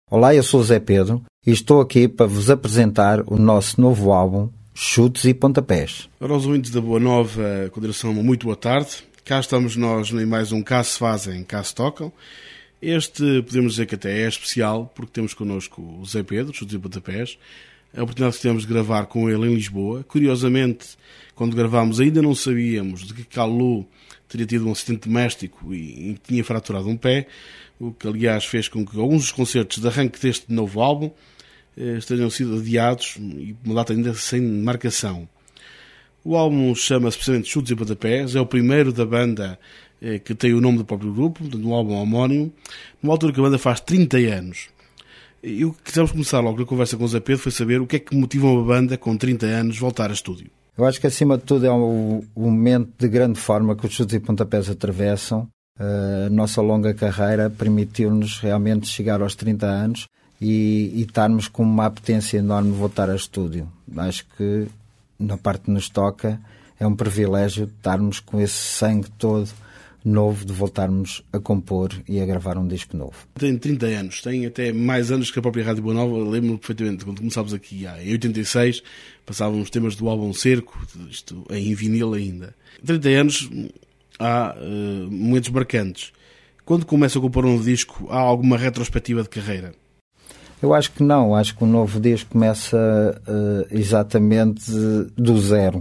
Olá, eu sou o Zé Pedro e estou aqui para vos apresentar o nosso novo álbum, Chutes e Pontapés. Para os ouvintes da Boa Nova, com direção muito boa tarde. Cá estamos nós em mais um Cá se Fazem, Cá se Tocam. Este, podemos dizer que até é especial, porque temos connosco o Zé Pedro, Chutes e Pontapés. A oportunidade que tivemos de gravar com ele em Lisboa. Curiosamente, quando gravámos ainda não sabíamos de que Calu teria tido um acidente doméstico e tinha fraturado um pé, o que aliás fez com que alguns dos concertos de arranque deste novo álbum estejam sido adiados e uma data ainda sem marcação. O álbum chama-se precisamente Chutes e Pontapés, é o primeiro da banda que tem o nome do próprio grupo, um álbum homónimo, numa altura que a banda faz 30 anos. E o que quisemos começar logo na conversa com o Zé Pedro foi saber o que é que motiva uma banda com 30 anos voltar a estúdio. Eu acho que acima de tudo é um momento de grande forma que os Chutes e Pontapés atravessam. A nossa longa carreira permitiu-nos realmente chegar aos 30 anos e estarmos com uma apetência enorme de voltar a estúdio. Acho que na parte que nos toca é um privilégio estarmos com esse sangue todo novo de voltarmos a compor e a gravar um disco novo. Tem 30 anos, tem até mais anos que a própria Rádio Boa Nova. Lembro-me perfeitamente, quando começámos aqui em 86, passávamos temas do álbum Cerco, isto em vinil ainda. 30 anos, há momentos marcantes. Quando começa a compor um disco, há alguma retrospectiva de carreira? Eu acho que não, acho que o novo disco começa exatamente do zero.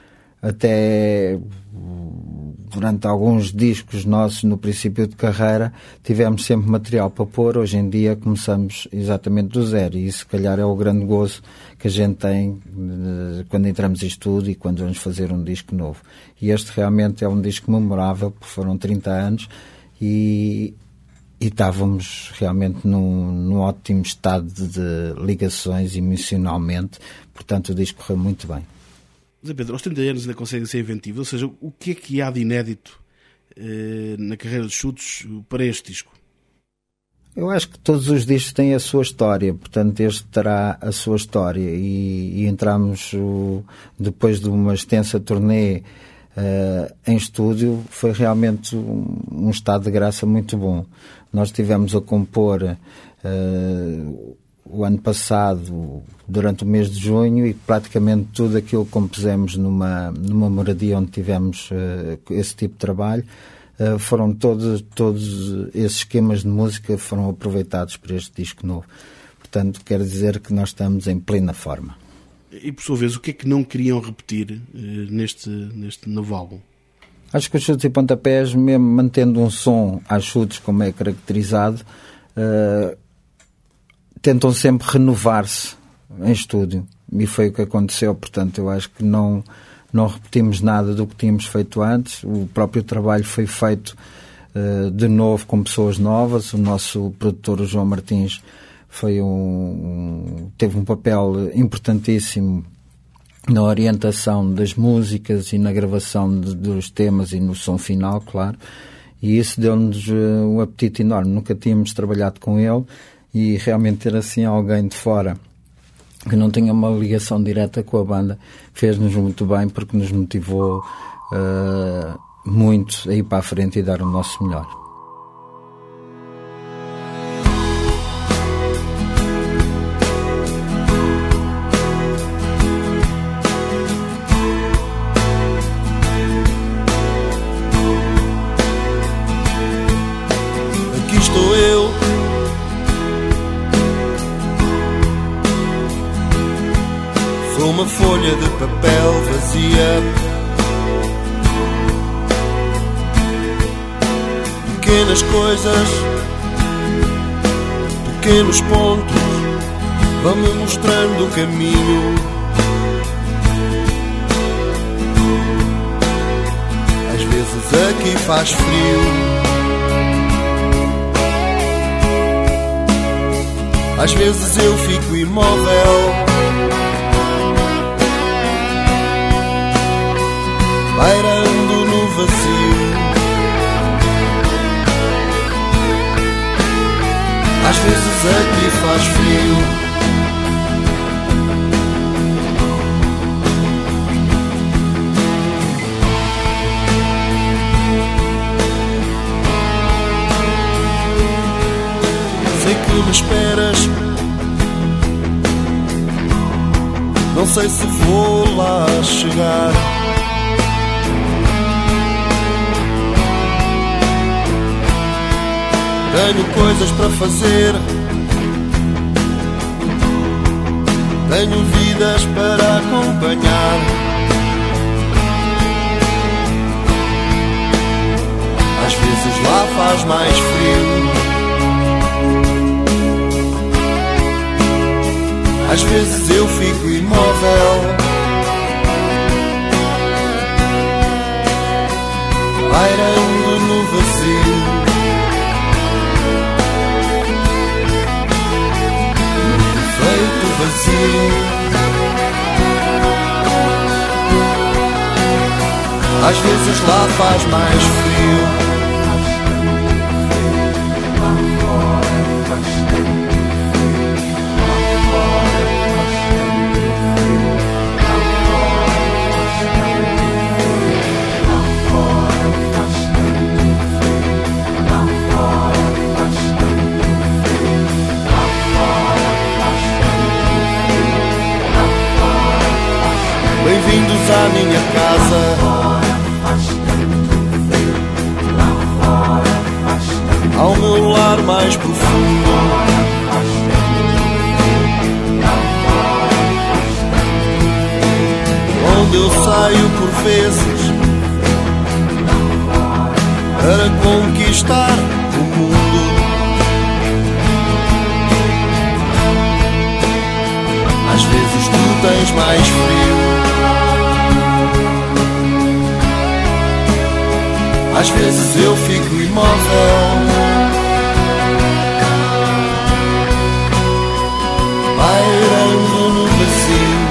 Até durante alguns discos nossos no princípio de carreira tivemos sempre material para pôr. Hoje em dia começamos exatamente do zero e isso se calhar é o grande gozo que a gente tem quando entramos em estúdio e quando vamos fazer um disco novo. E este realmente é um disco memorável, porque foram 30 anos e estávamos realmente num ótimo estado de ligações emocionalmente, portanto o disco correu muito bem. Zé Pedro, aos 30 anos ainda consegue ser inventivo, ou seja, o que é que há de inédito na carreira de Chutes para este disco? Eu acho que todos os discos têm a sua história, portanto este terá a sua história e entramos depois de uma extensa turnê em estúdio, foi realmente um estado de graça muito bom. Nós estivemos a compor o ano passado, durante o mês de junho, e praticamente tudo aquilo que compusemos numa moradia onde tivemos esse tipo de trabalho, foram todos esses esquemas de música foram aproveitados para este disco novo. Portanto, quer dizer que nós estamos em plena forma. E por sua vez, o que é que não queriam repetir neste novo álbum? Acho que os Chutes e Pontapés, mesmo mantendo um som às chutes como é caracterizado, tentam sempre renovar-se em estúdio e foi o que aconteceu. Portanto, eu acho que não repetimos nada do que tínhamos feito antes. O próprio trabalho foi feito de novo com pessoas novas. O nosso produtor, o João Martins, teve um papel importantíssimo na orientação das músicas e na gravação dos temas e no som final, claro, e isso deu-nos um apetite enorme. Nunca tínhamos trabalhado com ele e realmente ter assim alguém de fora que não tenha uma ligação direta com a banda fez-nos muito bem, porque nos motivou muito a ir para a frente e dar o nosso melhor. Aqui estou eu, sou uma folha de papel vazia, pequenas coisas, pequenos pontos vão-me mostrando o caminho. Às vezes aqui faz frio, às vezes eu fico imóvel, pairando no vazio. Às vezes aqui faz frio, sei que me esperas. Não sei se vou lá chegar. Tenho coisas para fazer, tenho vidas para acompanhar. Às vezes lá faz mais frio, às vezes eu fico imóvel, pairando no vazio. Às vezes lá faz mais frio. Bem-vindos à minha casa, ao meu lar mais profundo, onde eu saio por vezes para conquistar o mundo. Às vezes tu tens mais frio, às vezes eu fico imóvel, pairando no vazio.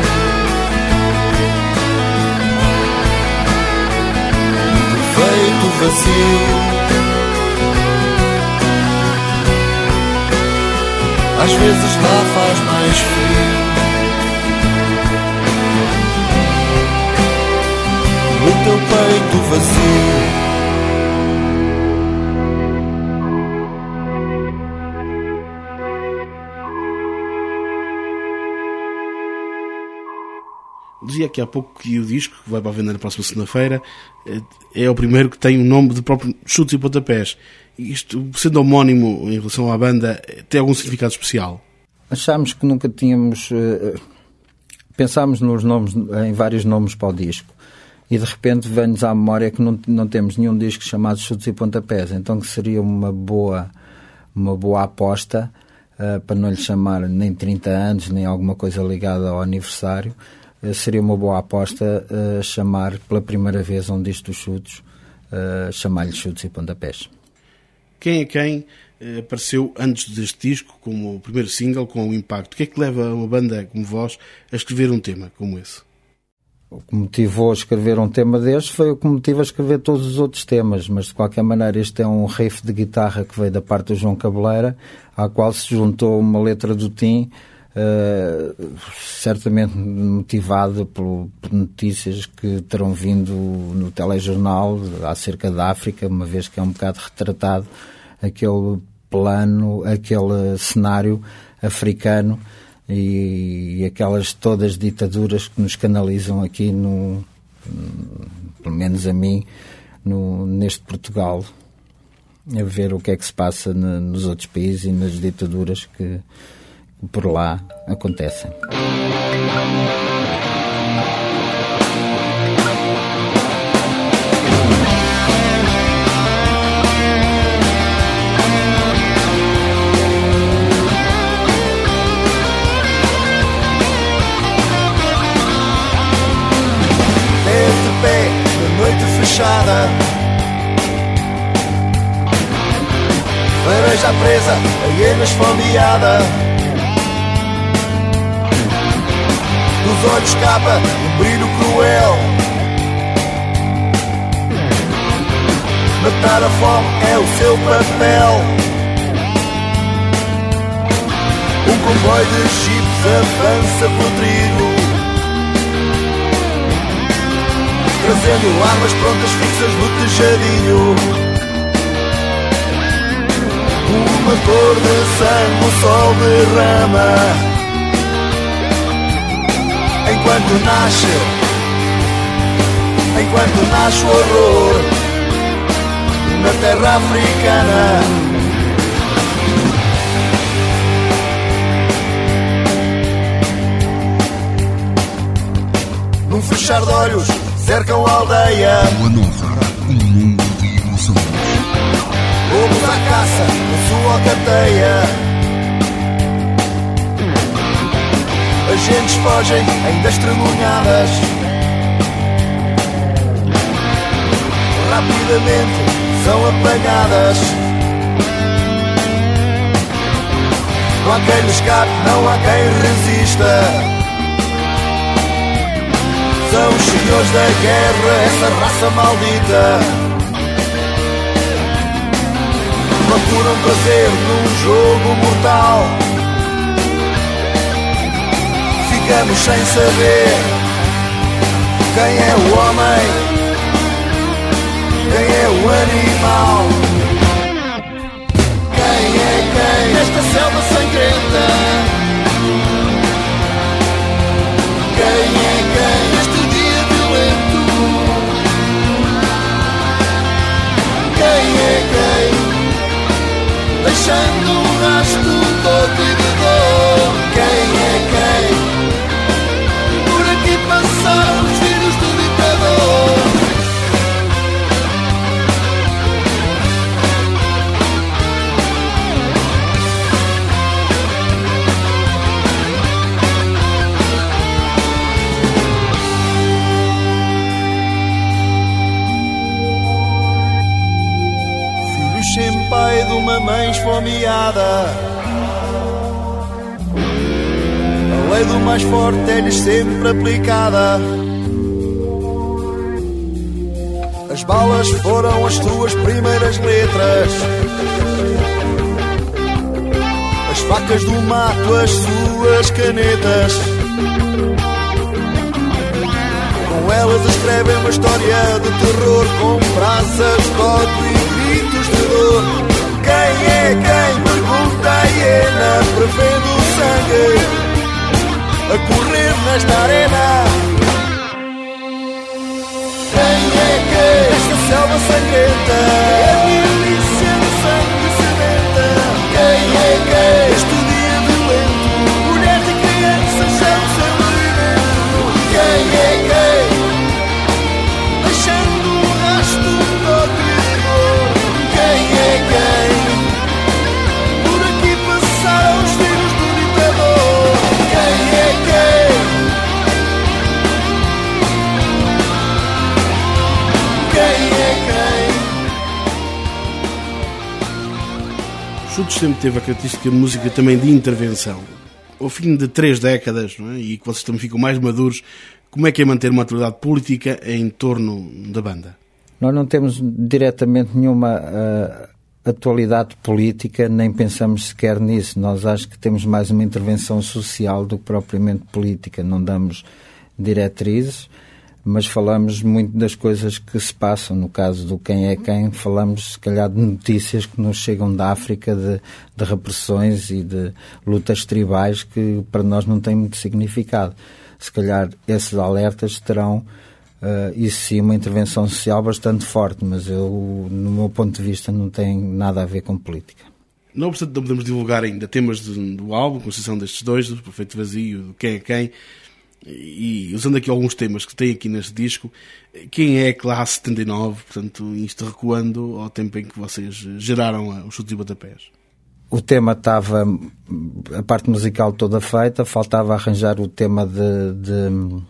Feito vazio. Às vezes lá faz mais frio, no teu peito vazio. Dizia aqui há pouco que o disco, que vai para a venda na próxima segunda-feira, é o primeiro que tem o nome de próprio Chutes e Pontapés. Isto, sendo homónimo em relação à banda, tem algum significado especial? Achámos que nunca tínhamos... pensámos nos nomes, em vários nomes para o disco, e de repente vem-nos à memória que não temos nenhum disco chamado Chutes e Pontapés, então que seria uma boa aposta, para não lhe chamar nem 30 anos, nem alguma coisa ligada ao aniversário. Seria uma boa aposta chamar pela primeira vez um disco dos Chutes, chamar-lhe Chutes e Pontapés. Quem é quem apareceu antes deste disco como o primeiro single, com o impacto? O que é que leva uma banda como vós a escrever um tema como esse? O que me motivou a escrever um tema deste foi o que me motiva a escrever todos os outros temas, mas de qualquer maneira este é um riff de guitarra que veio da parte do João Cabeleira, à qual se juntou uma letra do Tim, certamente motivado por notícias que terão vindo no telejornal acerca da África, uma vez que é um bocado retratado aquele plano, aquele cenário africano e aquelas todas ditaduras que nos canalizam aqui, pelo menos a mim, neste Portugal, a ver o que é que se passa nos outros países e nas ditaduras que por lá acontecem. Desde pé na noite fechada, laranja presa, a hiena esfomeada. Dos olhos escapa um brilho cruel. Matar a fome é o seu papel. Um comboio de jipes avança por trigo, trazendo armas prontas fixas no tejadinho. uma cor de sangue o sol derrama. Enquanto nasce o horror na terra africana. Num fechar de olhos cercam a aldeia. Uma nova, um mundo de ilusões. Lobos à caça, a sua alcateia. As gentes fogem, ainda estremunhadas. Rapidamente são apanhadas. Não há quem lhe escape, não há quem resista. São os senhores da guerra, essa raça maldita. Procuram prazer num jogo mortal. Ficamos sem saber quem é o homem, quem é o animal. Quem é quem nesta selva sangrenta? Quem é quem neste dia violento? Quem é quem deixando um rastro todo e de dor? Quem é quem por aqui passaram os filhos do ditador? Sem pai de uma mãe esfomeada. A lei do mais forte é-lhes sempre aplicada. As balas foram as suas primeiras letras. As facas do mato, as suas canetas. Com elas escrevem uma história de terror, com brasas, código e gritos de dor. Quem é quem? Pergunta a hiena, prevendo o sangue a correr nesta arena. Quem é quem? Esta selva sangrenta é a milícia do sangue sedenta. Quem é quem? Este dia violento, mulheres e crianças são seu alimento. Quem é quem? Deixando um rastro todo e dor. Quem é quem? Por aqui passaram os filhos do ditador. Quem é quem? Quem é quem? O Chutos sempre teve a característica de música também de intervenção. Ao fim de 3 décadas, não é? E que vocês também ficam mais maduros, como é que é manter uma atualidade política em torno da banda? Nós não temos diretamente nenhuma atualidade política, nem pensamos sequer nisso. Nós acho que temos mais uma intervenção social do que propriamente política. Não damos diretrizes, mas falamos muito das coisas que se passam. No caso do Quem é Quem, falamos se calhar de notícias que nos chegam da África, de repressões e de lutas tribais que para nós não têm muito significado. Se calhar esses alertas terão, isso sim, uma intervenção social bastante forte, mas eu, no meu ponto de vista, não tem nada a ver com política. Não obstante, não podemos divulgar ainda temas do álbum, com exceção destes dois, do Perfeito Vazio, do Quem é Quem, e usando aqui alguns temas que tem aqui neste disco. Quem é a Classe 79, portanto, isto recuando ao tempo em que vocês geraram os Chutos e Pontapés? O tema estava, a parte musical toda feita, faltava arranjar o tema de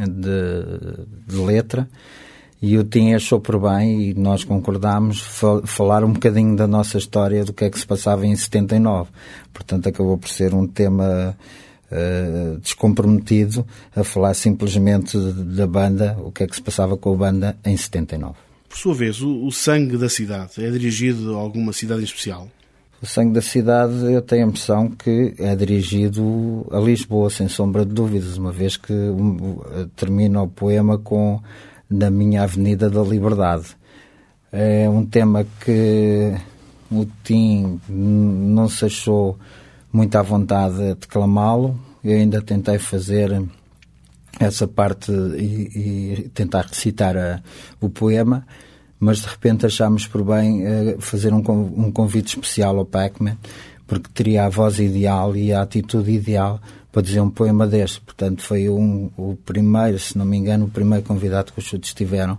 letra, e o Tim achou por bem, e nós concordámos, falar um bocadinho da nossa história, do que é que se passava em 79. Portanto, acabou por ser um tema descomprometido, a falar simplesmente da banda, o que é que se passava com a banda em 79. Por sua vez, o Sangue da Cidade é dirigido a alguma cidade em especial? O Sangue da Cidade, eu tenho a impressão que é dirigido a Lisboa, sem sombra de dúvidas, uma vez que termina o poema com Na Minha Avenida da Liberdade. É um tema que o Tim não se achou muito à vontade de declamá-lo. Eu ainda tentei fazer essa parte e tentar recitar o poema, mas de repente achámos por bem fazer um convite especial ao Pac-Man, porque teria a voz ideal e a atitude ideal para dizer um poema deste. Portanto, foi o primeiro, se não me engano, o primeiro convidado que os Chutes tiveram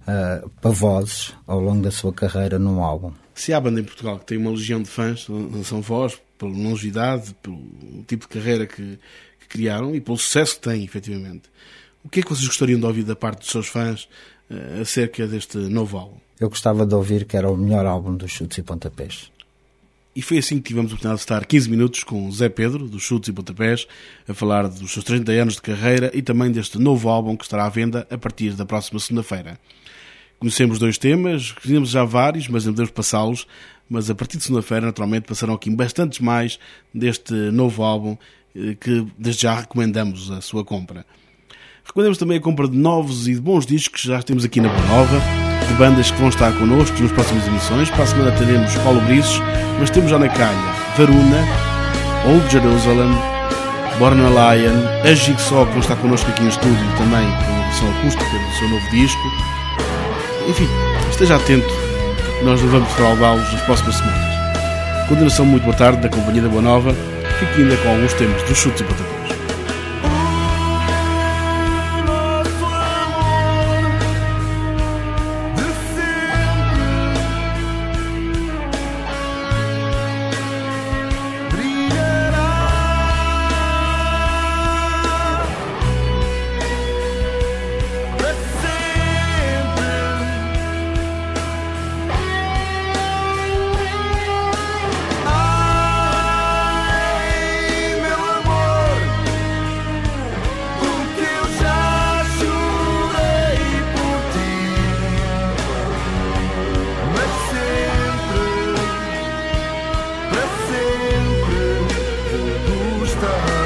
para vozes ao longo da sua carreira num álbum. Se há banda em Portugal que tem uma legião de fãs, são vós, pela longevidade, pelo tipo de carreira que criaram e pelo sucesso que têm, efetivamente. O que é que vocês gostariam de ouvir da parte dos seus fãs acerca deste novo álbum? Eu gostava de ouvir que era o melhor álbum dos Chutes e Pontapés. E foi assim que tivemos a oportunidade de estar 15 minutos com o Zé Pedro, dos Chutes e Pontapés, a falar dos seus 30 anos de carreira e também deste novo álbum que estará à venda a partir da próxima segunda-feira. Conhecemos 2 temas, conhecemos já vários, mas não podemos passá-los, mas a partir de segunda-feira, naturalmente, passarão aqui bastantes mais deste novo álbum que desde já recomendamos a sua compra. Recomendamos também a compra de novos e de bons discos que já temos aqui na Boa Nova, de bandas que vão estar connosco nas próximas emissões. Para a semana teremos Paulo Brices, mas temos já na calha Varuna, Old Jerusalem, Born a Lion, a Jigsaw, que vão estar connosco aqui no estúdio também com a versão acústica do seu novo disco. Enfim, esteja atento, nós vamos fraudá-los nas próximas semanas. Continuação, muito boa tarde da Companhia da Boa Nova. Fique ainda com alguns temas dos Chutes e Pontapés. Para sempre, tudo está